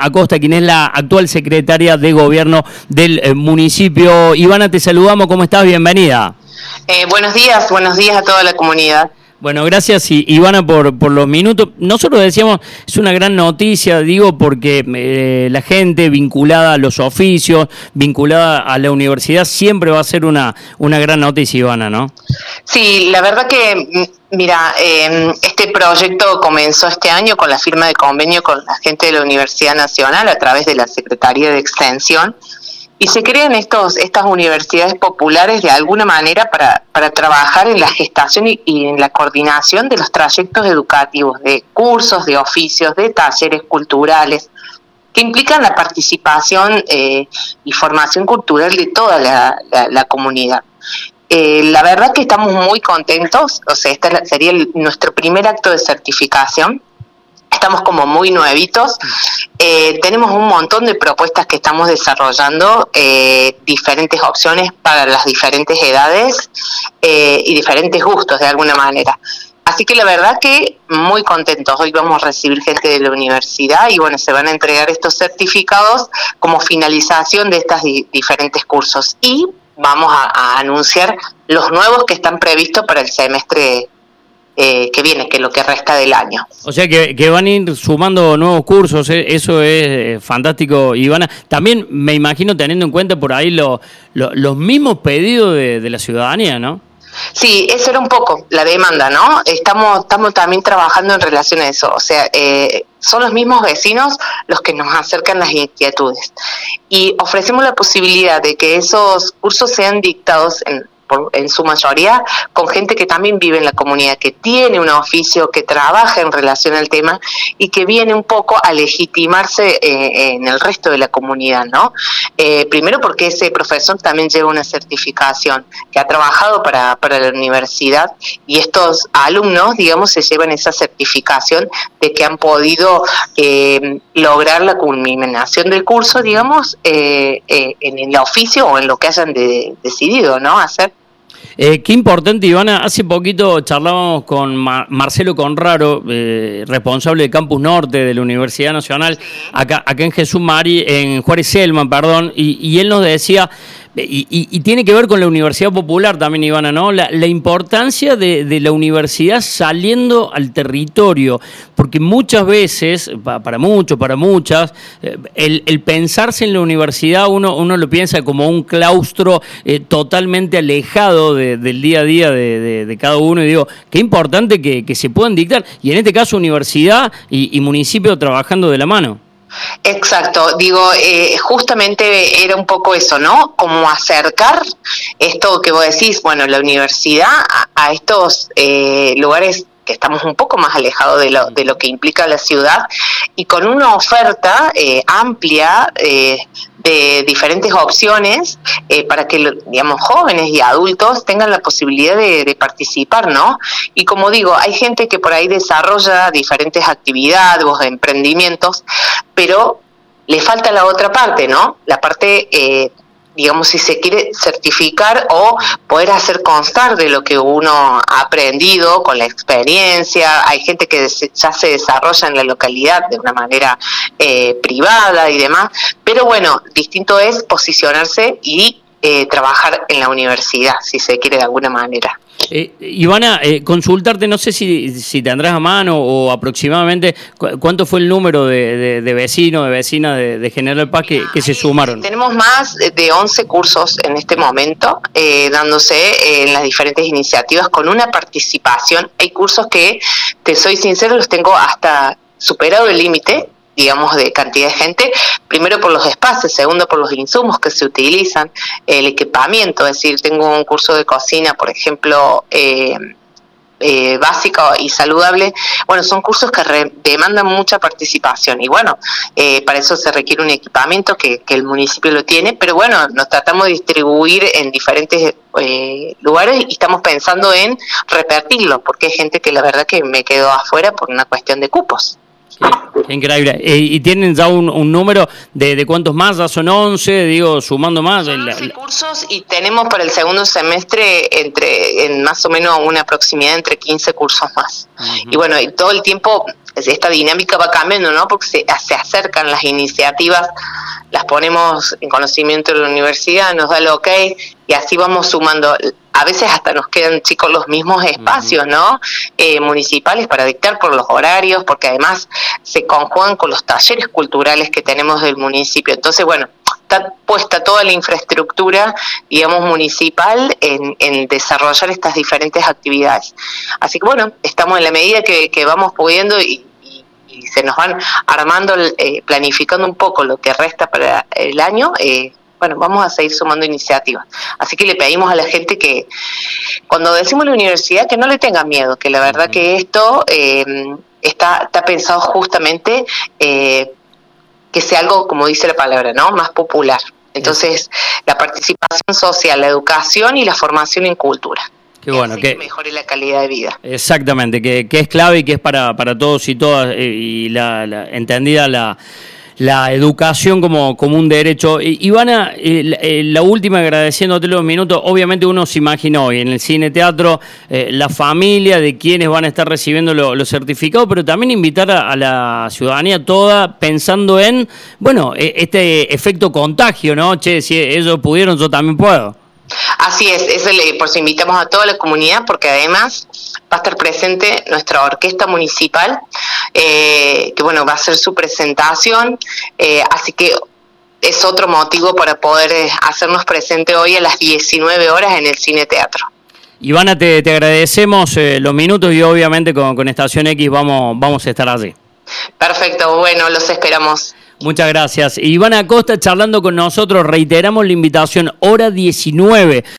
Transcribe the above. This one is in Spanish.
Ivana Acosta, quien es la actual secretaria de Gobierno del municipio. Ivana, te saludamos, ¿cómo estás? Bienvenida. Buenos días a toda la comunidad. Bueno, gracias Ivana por los minutos. Nosotros decíamos, es una gran noticia, digo, porque la gente vinculada a los oficios, vinculada a la universidad, siempre va a ser una gran noticia, Ivana, ¿no? Sí, la verdad que, mira, este proyecto comenzó este año con la firma de convenio con la gente de la Universidad Nacional a través de la Secretaría de Extensión. Y se crean estas universidades populares de alguna manera para trabajar en la gestación y en la coordinación de los trayectos educativos, de cursos, de oficios, de talleres culturales, que implican la participación y formación cultural de toda la comunidad. La verdad que estamos muy contentos, o sea, este sería nuestro primer acto de certificación. Estamos como muy nuevitos, tenemos un montón de propuestas que estamos desarrollando, diferentes opciones para las diferentes edades y diferentes gustos de alguna manera. Así que la verdad que muy contentos, hoy vamos a recibir gente de la universidad y bueno, se van a entregar estos certificados como finalización de estos diferentes cursos y vamos a anunciar los nuevos que están previstos para el semestre que viene, que es lo que resta del año. O sea que van a ir sumando nuevos cursos, eso es fantástico, Ivana. También me imagino teniendo en cuenta por ahí los mismos pedidos de la ciudadanía, ¿no? Sí, eso era un poco la demanda, ¿no? Estamos también trabajando en relación a eso, o sea, son los mismos vecinos los que nos acercan las inquietudes y ofrecemos la posibilidad de que esos cursos sean dictados en su mayoría con gente que también vive en la comunidad, que tiene un oficio, que trabaja en relación al tema y que viene un poco a legitimarse en el resto de la comunidad, ¿no? Primero porque ese profesor también lleva una certificación, que ha trabajado para la universidad y estos alumnos, digamos, se llevan esa certificación de que han podido lograr la culminación del curso, digamos, en el oficio o en lo que hayan decidido, ¿no?, hacer. Qué importante, Ivana. Hace poquito charlábamos con Marcelo Conraro, responsable de Campus Norte de la Universidad Nacional, acá en en Juárez Selman, perdón, y él nos decía, y tiene que ver con la Universidad Popular también, Ivana, ¿no? La importancia de la universidad saliendo al territorio, porque muchas veces, para muchas, el pensarse en la universidad, uno lo piensa como un claustro totalmente alejado del día a día de cada uno, y digo, qué importante que se puedan dictar, y en este caso universidad y municipio trabajando de la mano. Exacto, digo, justamente era un poco eso, ¿no? Como acercar esto que vos decís, bueno, la universidad a estos lugares que estamos un poco más alejados de lo que implica la ciudad y con una oferta amplia de diferentes opciones para que, digamos, jóvenes y adultos tengan la posibilidad de participar, ¿no? Y como digo, hay gente que por ahí desarrolla diferentes actividades o emprendimientos, pero le falta la otra parte, ¿no? La parte digamos, si se quiere certificar o poder hacer constar de lo que uno ha aprendido con la experiencia. Hay gente que ya se desarrolla en la localidad de una manera privada y demás, pero bueno, distinto es posicionarse y trabajar en la universidad, si se quiere de alguna manera. Ivana, consultarte, no sé si tendrás a mano o aproximadamente cuánto fue el número de vecinos, de vecinas de General Paz que se sumaron. Tenemos más de 11 cursos en este momento dándose en las diferentes iniciativas con una participación. Hay cursos que, te soy sincero, los tengo hasta superado el límite, digamos, de cantidad de gente, primero por los espacios, segundo por los insumos que se utilizan, el equipamiento, es decir, tengo un curso de cocina, por ejemplo, básico y saludable. Bueno, son cursos que demandan mucha participación y bueno, para eso se requiere un equipamiento que el municipio lo tiene, pero bueno, nos tratamos de distribuir en diferentes lugares y estamos pensando en repartirlo, porque hay gente que la verdad que me quedó afuera por una cuestión de cupos. Qué increíble. ¿Y tienen ya un número de cuántos más? ¿Ya son 11? Digo, sumando más. Son 11 cursos y tenemos para el segundo semestre en más o menos una proximidad entre 15 cursos más. Uh-huh. Y bueno, y todo el tiempo esta dinámica va cambiando, ¿no? Porque se acercan las iniciativas, las ponemos en conocimiento de la universidad, nos da el ok, y así vamos sumando. A veces hasta nos quedan, chicos, los mismos espacios, ¿no? Municipales para dictar por los horarios, porque además se conjugan con los talleres culturales que tenemos del municipio. Entonces, bueno, está puesta toda la infraestructura, digamos, municipal en desarrollar estas diferentes actividades. Así que, bueno, estamos en la medida que vamos pudiendo y se nos van armando, planificando un poco lo que resta para el año. Bueno, vamos a seguir sumando iniciativas. Así que le pedimos a la gente que, cuando decimos la universidad, que no le tengan miedo, que la verdad que esto está pensado justamente que sea algo, como dice la palabra, ¿no? Más popular. Entonces, la participación social, la educación y la formación en cultura. Qué bueno, que mejore la calidad de vida. Exactamente, que es clave y que es para todos y todas, y entendida la educación como un derecho. Ivana, la última, agradeciéndote los minutos, obviamente uno se imagina hoy en el cine teatro la familia de quienes van a estar recibiendo los certificados, pero también invitar a la ciudadanía toda pensando en, bueno, este efecto contagio, ¿no? Che, si ellos pudieron, yo también puedo. Así es, por eso invitamos a toda la comunidad, porque además va a estar presente nuestra orquesta municipal, que bueno, va a hacer su presentación, así que es otro motivo para poder hacernos presente hoy a las 19 horas en el Cine Teatro. Ivana, te agradecemos los minutos y obviamente con Estación X vamos a estar allí. Perfecto, bueno, los esperamos. Muchas gracias. Ivana Acosta charlando con nosotros, reiteramos la invitación, hora 19.